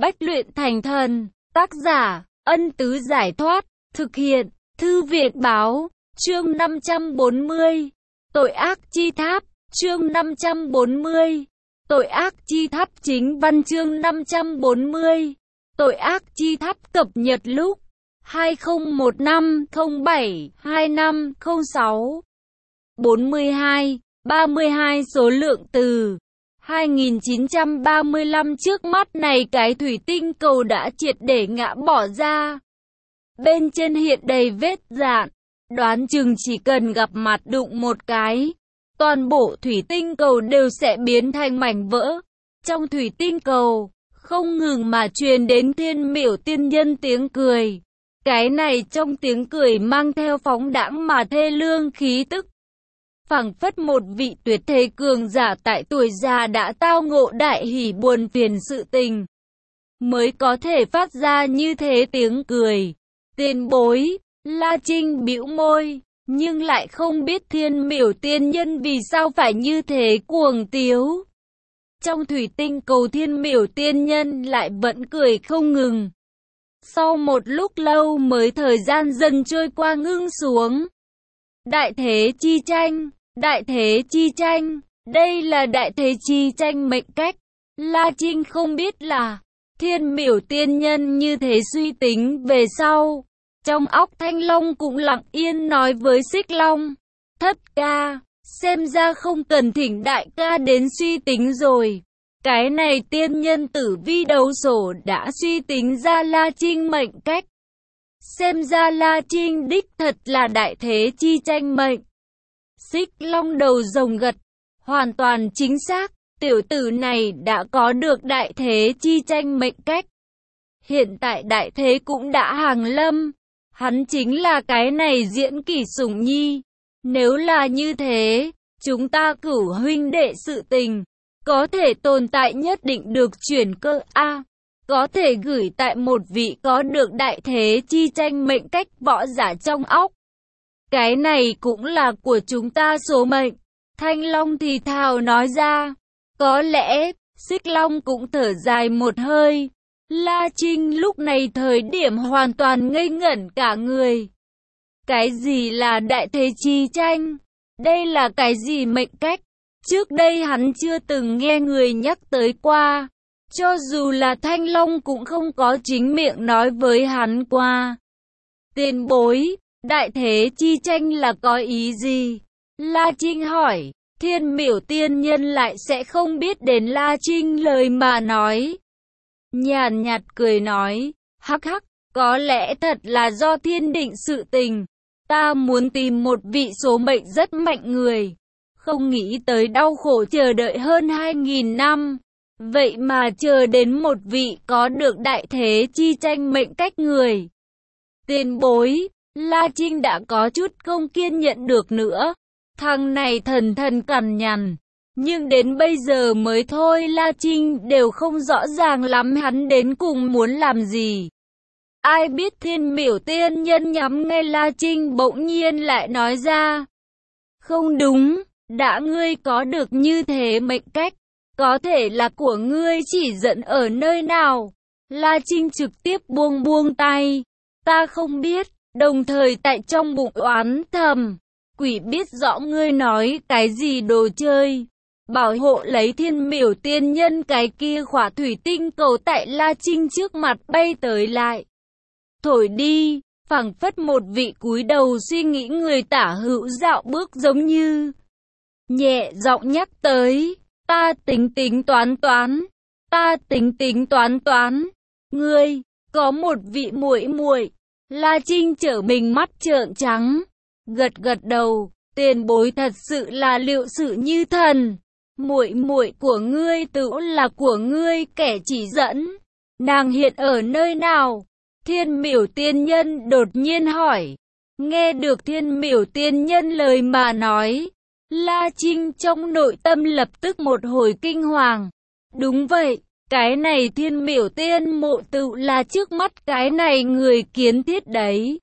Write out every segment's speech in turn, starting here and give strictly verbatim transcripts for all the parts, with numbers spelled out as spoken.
Bách luyện thành thần. Tác giả, Ân Tứ Giải Thoát. Thực hiện, Thư Viện Báo. Chương năm trăm bốn mươi. Tội ác chi tháp. Chương năm trăm bốn mươi. Tội ác chi tháp. Chính văn chương năm trăm bốn mươi. Tội ác chi tháp cập nhật lúc hai không một năm không bảy hai năm không sáu. bốn mươi hai, ba mươi hai số lượng từ hai nghìn chín trăm ba mươi lăm. Trước mắt này cái thủy tinh cầu đã triệt để ngã bỏ ra. Bên trên hiện đầy vết dạn, đoán chừng chỉ cần gặp mặt đụng một cái, toàn bộ thủy tinh cầu đều sẽ biến thành mảnh vỡ. Trong thủy tinh cầu, không ngừng mà truyền đến Thiên Miểu tiên nhân tiếng cười. Cái này trong tiếng cười mang theo phóng đãng mà thê lương khí tức. Phảng phất một vị tuyệt thế cường giả tại tuổi già đã tao ngộ đại hỉ buồn phiền sự tình, mới có thể phát ra như thế tiếng cười. Tiền bối, La Trinh bĩu môi, nhưng lại không biết Thiên Miểu tiên nhân vì sao phải như thế cuồng tiếu. Trong thủy tinh cầu Thiên Miểu tiên nhân lại vẫn cười không ngừng. Sau một lúc lâu mới thời gian dần trôi qua ngưng xuống. Đại thế chi tranh, đại thế chi tranh, đây là đại thế chi tranh mệnh cách. La Trinh không biết là Thiên Miểu tiên nhân như thế suy tính về sau. Trong óc Thanh Long cũng lặng yên nói với Xích Long, thất ca, xem ra không cần thỉnh đại ca đến suy tính rồi. Cái này tiên nhân tử vi đấu sổ đã suy tính ra La Trinh mệnh cách. Xem ra La Trinh đích thật là đại thế chi tranh mệnh. Xích Long đầu rồng gật, hoàn toàn chính xác, tiểu tử này đã có được đại thế chi tranh mệnh cách. Hiện tại đại thế cũng đã hàng lâm, hắn chính là cái này Diễn Kỷ sủng nhi. Nếu là như thế, chúng ta cửu huynh đệ sự tình có thể tồn tại nhất định được chuyển cơ a, có thể gửi tại một vị có được đại thế chi tranh mệnh cách võ giả trong óc. Cái này cũng là của chúng ta số mệnh. Thanh Long thì thào nói ra. Có lẽ, Xích Long cũng thở dài một hơi. La Trinh lúc này thời điểm hoàn toàn ngây ngẩn cả người. Cái gì là đại thế chi tranh? Đây là cái gì mệnh cách? Trước đây hắn chưa từng nghe người nhắc tới qua. Cho dù là Thanh Long cũng không có chính miệng nói với hắn qua. Tiền bối, đại thế chi tranh là có ý gì? La Trinh hỏi. Thiên Miểu tiên nhân lại sẽ không biết đến La Trinh lời mà nói. Nhàn nhạt cười nói, hắc hắc, có lẽ thật là do thiên định sự tình. Ta muốn tìm một vị số mệnh rất mạnh người. Không nghĩ tới đau khổ chờ đợi hơn hai nghìn năm. Vậy mà chờ đến một vị có được đại thế chi tranh mệnh cách người. Tiền bối, La Trinh đã có chút không kiên nhẫn được nữa. Thằng này thần thần cằn nhằn. Nhưng đến bây giờ mới thôi La Trinh đều không rõ ràng lắm hắn đến cùng muốn làm gì. Ai biết Thiên Miểu tiên nhân nhắm ngay La Trinh bỗng nhiên lại nói ra. Không đúng, đã ngươi có được như thế mệnh cách, có thể là của ngươi chỉ dẫn ở nơi nào. La Trinh trực tiếp buông buông tay. Ta không biết, đồng thời tại trong bụng oán thầm. Quỷ biết rõ ngươi nói cái gì đồ chơi. Bảo hộ lấy Thiên Miểu tiên nhân cái kia khỏa thủy tinh cầu tại La Trinh trước mặt bay tới lại. Thổi đi, phảng phất một vị cúi đầu suy nghĩ người tả hữu dạo bước giống như. Nhẹ giọng nhắc tới, ta tính tính toán toán, ta tính tính toán toán. Ngươi, có một vị muội muội. La Trinh trở mình mắt trợn trắng, gật gật đầu, tiền bối thật sự là liệu sự như thần. Muội muội của ngươi tự là của ngươi kẻ chỉ dẫn. Nàng hiện ở nơi nào? Thiên Miểu tiên nhân đột nhiên hỏi. Nghe được Thiên Miểu tiên nhân lời mà nói, La Trinh trong nội tâm lập tức một hồi kinh hoàng. Đúng vậy, cái này Thiên Miểu tiên mộ tự là trước mắt cái này người kiến thiết đấy.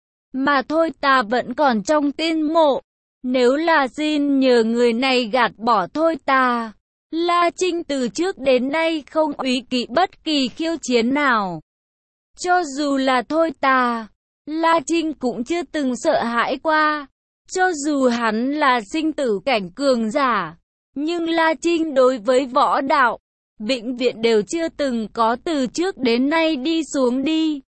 Mà thôi ta vẫn còn trong tiên mộ. Nếu là xin nhờ người này gạt bỏ thôi ta, La Trinh từ trước đến nay không úy kỵ bất kỳ khiêu chiến nào. Cho dù là Thôi Tà, La Trinh cũng chưa từng sợ hãi qua. Cho dù hắn là sinh tử cảnh cường giả, nhưng La Trinh đối với võ đạo, vĩnh viễn đều chưa từng có từ trước đến nay đi xuống đi.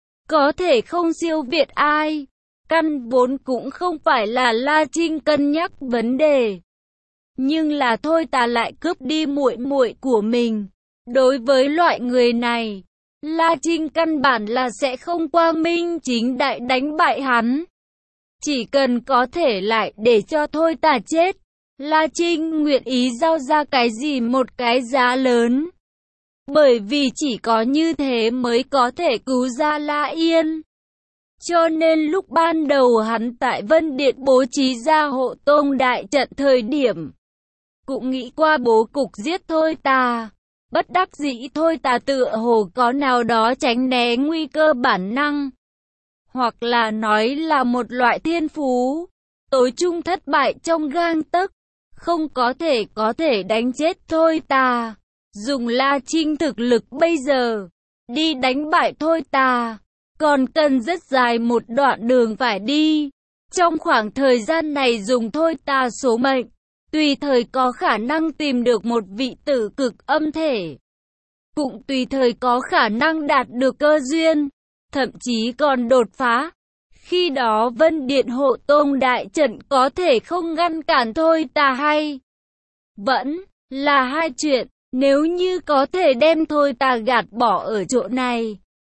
Có thể không siêu việt ai, căn vốn cũng không phải là La Trinh cân nhắc vấn đề. Nhưng là Thôi Tà lại cướp đi muội muội của mình. Đối với loại người này, La Trinh căn bản là sẽ không quang minh chính đại đánh bại hắn. Chỉ cần có thể lại để cho Thôi Tà chết, La Trinh nguyện ý giao ra cái gì một cái giá lớn. Bởi vì chỉ có như thế mới có thể cứu ra La Yên. Cho nên lúc ban đầu hắn tại Vân Điện bố trí ra hộ tông đại trận thời điểm, cũng nghĩ qua bố cục giết Thôi Tà. Bất đắc dĩ Thôi Tà tựa hồ có nào đó tránh né nguy cơ bản năng. Hoặc là nói là một loại thiên phú, tối trung thất bại trong gang tấc, không có thể có thể đánh chết Thôi Tà. Dùng La Trinh thực lực bây giờ, đi đánh bại Thôi Tà, còn cần rất dài một đoạn đường phải đi. Trong khoảng thời gian này dùng Thôi Tà số mệnh, tùy thời có khả năng tìm được một vị tử cực âm thể. Cũng tùy thời có khả năng đạt được cơ duyên, thậm chí còn đột phá. Khi đó Vân Điện hộ tông đại trận có thể không ngăn cản Thôi Tà hay vẫn là hai chuyện. Nếu như có thể đem Thôi Tà gạt bỏ ở chỗ này,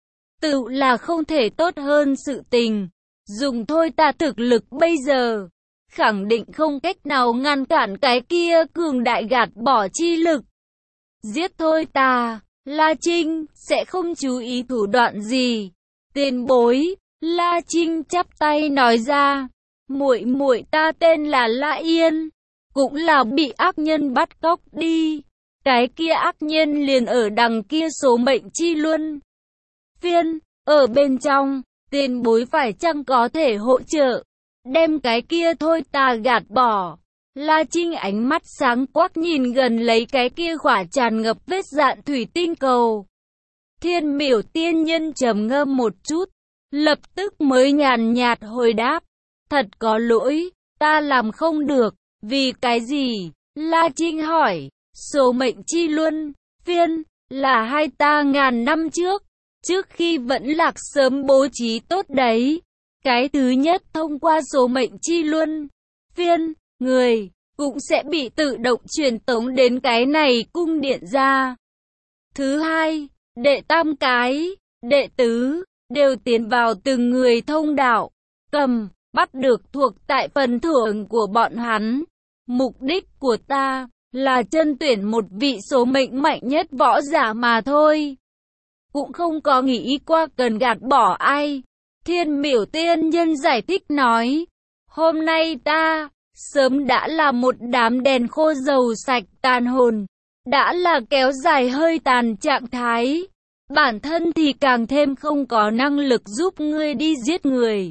tự là không thể tốt hơn sự tình. Dùng Thôi Tà thực lực bây giờ, khẳng định không cách nào ngăn cản cái kia cường đại gạt bỏ chi lực. Giết Thôi Tà, La Trinh sẽ không chú ý thủ đoạn gì. Tiền bối, La Trinh chắp tay nói ra, muội muội ta tên là La Yên, cũng là bị ác nhân bắt cóc đi. Cái kia ác nhân liền ở đằng kia số mệnh chi luân phiên, ở bên trong, tiền bối phải chăng có thể hỗ trợ, đem cái kia Thôi Tà gạt bỏ. La Trinh ánh mắt sáng quắc nhìn gần lấy cái kia khỏa tràn ngập vết dạn thủy tinh cầu. Thiên Miểu tiên nhân trầm ngâm một chút, lập tức mới nhàn nhạt hồi đáp, thật có lỗi, ta làm không được. Vì cái gì? La Trinh hỏi. Số mệnh chi luân phiên là hai ta ngàn năm trước, trước khi vẫn lạc sớm bố trí tốt đấy. Cái thứ nhất thông qua số mệnh chi luân phiên, người cũng sẽ bị tự động truyền tống đến cái này cung điện ra. Thứ hai, đệ tam cái, đệ tứ, đều tiến vào từng người thông đạo, cầm, bắt được thuộc tại phần thưởng của bọn hắn. Mục đích của ta là chân tuyển một vị số mệnh mạnh nhất võ giả mà thôi. Cũng không có nghĩ qua cần gạt bỏ ai. Thiên Miểu tiên nhân giải thích nói, hôm nay ta, sớm đã là một đám đèn khô dầu sạch tàn hồn, đã là kéo dài hơi tàn trạng thái. Bản thân thì càng thêm không có năng lực giúp ngươi đi giết người.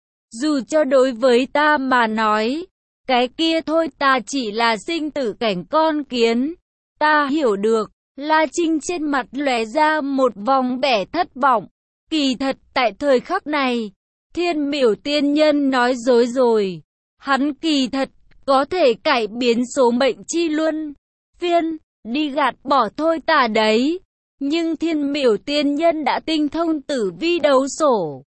Dù cho đối với ta mà nói, cái kia Thôi Tà chỉ là sinh tử cảnh con kiến. Ta hiểu được. La Trinh trên mặt lóe ra một vòng vẻ thất vọng. Kỳ thật tại thời khắc này, Thiên Miểu tiên nhân nói dối rồi. Hắn kỳ thật có thể cải biến số mệnh chi luân phiên, đi gạt bỏ Thôi Tà đấy. Nhưng Thiên Miểu tiên nhân đã tinh thông tử vi đấu sổ.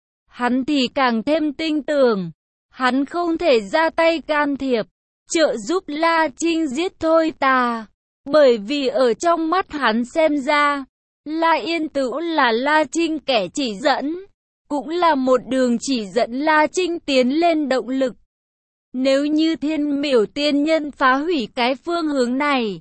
Hắn thì càng thêm tinh tường. Hắn không thể ra tay can thiệp, trợ giúp La Trinh giết Thôi Tà. Bởi vì ở trong mắt hắn xem ra, La Yên Tửu là La Trinh kẻ chỉ dẫn, cũng là một đường chỉ dẫn La Trinh tiến lên động lực. Nếu như Thiên Miểu tiên nhân phá hủy cái phương hướng này,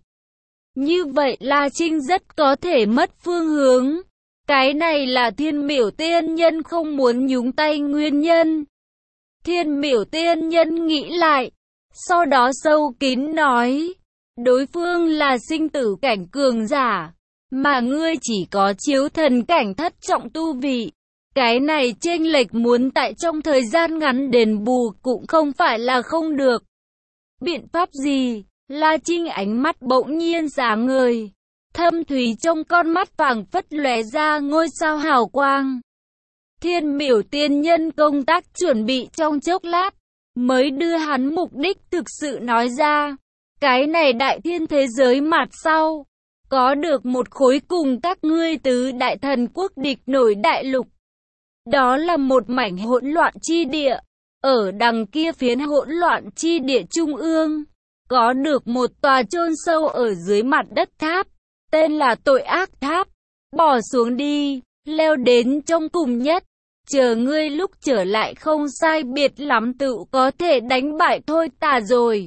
như vậy La Trinh rất có thể mất phương hướng. Cái này là Thiên Miểu tiên nhân không muốn nhúng tay nguyên nhân. Thiên Miểu tiên nhân nghĩ lại, sau đó sâu kín nói, đối phương là sinh tử cảnh cường giả, mà ngươi chỉ có chiếu thần cảnh thất trọng tu vị. Cái này chênh lệch muốn tại trong thời gian ngắn đền bù cũng không phải là không được. Biện pháp gì? La Trinh ánh mắt bỗng nhiên sáng ngời, thâm thúy trong con mắt phảng phất lóe ra ngôi sao hào quang. Thiên Miểu tiên nhân công tác chuẩn bị trong chốc lát, mới đưa hắn mục đích thực sự nói ra. Cái này đại thiên thế giới mặt sau, có được một khối cùng các ngươi tứ đại thần quốc địch nổi đại lục. Đó là một mảnh hỗn loạn chi địa, ở đằng kia phiến hỗn loạn chi địa trung ương, có được một tòa chôn sâu ở dưới mặt đất tháp, tên là Tội Ác Tháp. Bỏ xuống đi, leo đến trong cùng nhất, chờ ngươi lúc trở lại không sai biệt lắm tự có thể đánh bại Thôi Tà rồi.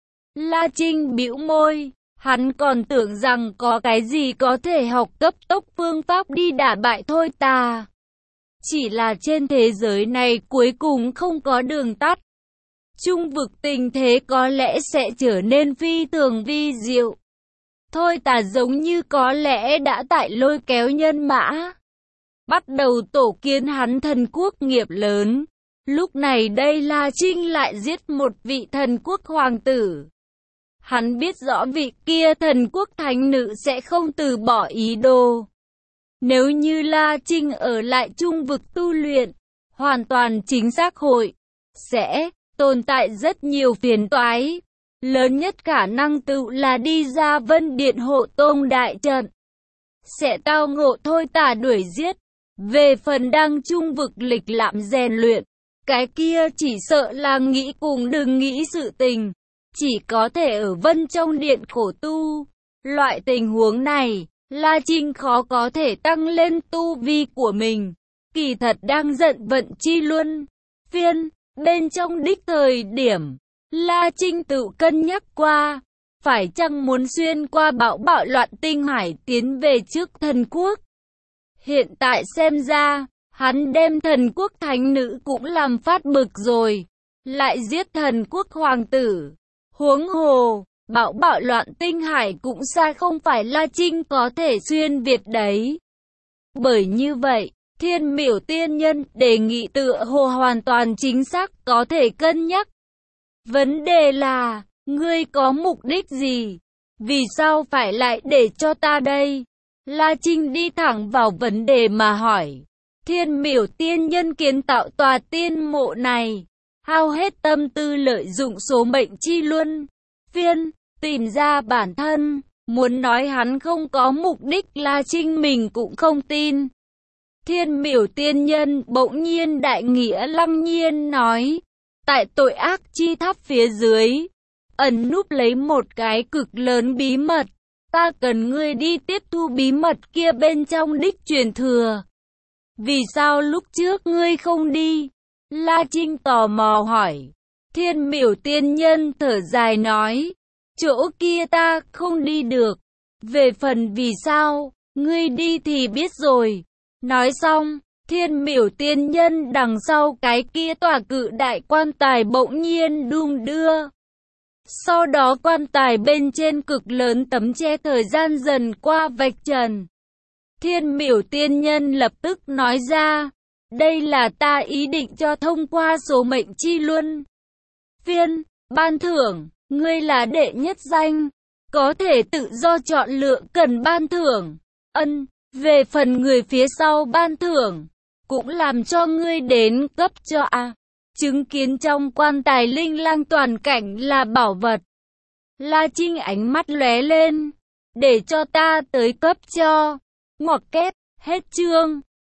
La Trinh bĩu môi, hắn còn tưởng rằng có cái gì có thể học cấp tốc phương pháp đi đả bại Thôi Tà. Chỉ là trên thế giới này cuối cùng không có đường tắt. Trung vực tình thế có lẽ sẽ trở nên phi thường vi diệu. Thôi Tà giống như có lẽ đã tại lôi kéo nhân mã, bắt đầu tổ kiến hắn thần quốc nghiệp lớn. Lúc này đây La Trinh lại giết một vị thần quốc hoàng tử. Hắn biết rõ vị kia thần quốc thánh nữ sẽ không từ bỏ ý đồ. Nếu như La Trinh ở lại trung vực tu luyện, hoàn toàn chính xác hội sẽ tồn tại rất nhiều phiền toái. Lớn nhất khả năng tự là đi ra Vân Điện hộ tông đại trận, sẽ tao ngộ Thôi Tà đuổi giết. Về phần đang trung vực lịch lãm rèn luyện, cái kia chỉ sợ là nghĩ cùng đừng nghĩ sự tình, chỉ có thể ở Vân trong điện khổ tu. Loại tình huống này, La Trinh khó có thể tăng lên tu vi của mình. Kỳ thật đang giận vận chi luân phiên, bên trong đích thời điểm, La Trinh tự cân nhắc qua, phải chăng muốn xuyên qua bão bạo loạn tinh hải tiến về trước thần quốc. Hiện tại xem ra, hắn đem thần quốc thánh nữ cũng làm phát bực rồi, lại giết thần quốc hoàng tử. Huống hồ, bão bạo loạn tinh hải cũng xa không phải La Trinh có thể xuyên việt đấy. Bởi như vậy, Thiên Miểu tiên nhân đề nghị tựa hồ hoàn toàn chính xác có thể cân nhắc. Vấn đề là, ngươi có mục đích gì? Vì sao phải lại để cho ta đây? La Trinh đi thẳng vào vấn đề mà hỏi. Thiên Miểu tiên nhân kiến tạo tòa tiên mộ này, hao hết tâm tư lợi dụng số mệnh chi luân phiên, tìm ra bản thân. Muốn nói hắn không có mục đích, La Trinh mình cũng không tin. Thiên Miểu tiên nhân bỗng nhiên đại nghĩa lăng nhiên nói, tại Tội Ác Chi Tháp phía dưới, ẩn núp lấy một cái cực lớn bí mật. Ta cần ngươi đi tiếp thu bí mật kia bên trong đích truyền thừa. Vì sao lúc trước ngươi không đi? La Trinh tò mò hỏi. Thiên Miểu tiên nhân thở dài nói, chỗ kia ta không đi được. Về phần vì sao, ngươi đi thì biết rồi. Nói xong, Thiên Miểu tiên nhân đằng sau cái kia tòa cự đại quan tài bỗng nhiên đung đưa. Sau đó quan tài bên trên cực lớn tấm che thời gian dần qua vạch trần. Thiên Miểu tiên nhân lập tức nói ra, đây là ta ý định cho thông qua số mệnh chi luân phiên, ban thưởng, ngươi là đệ nhất danh, có thể tự do chọn lựa cần ban thưởng. Ân, về phần người phía sau ban thưởng, cũng làm cho ngươi đến cấp cho a. Chứng kiến trong quan tài linh lang toàn cảnh là bảo vật. La Trinh ánh mắt lóe lên, để cho ta tới cấp cho. Ngoặc kép, hết chương.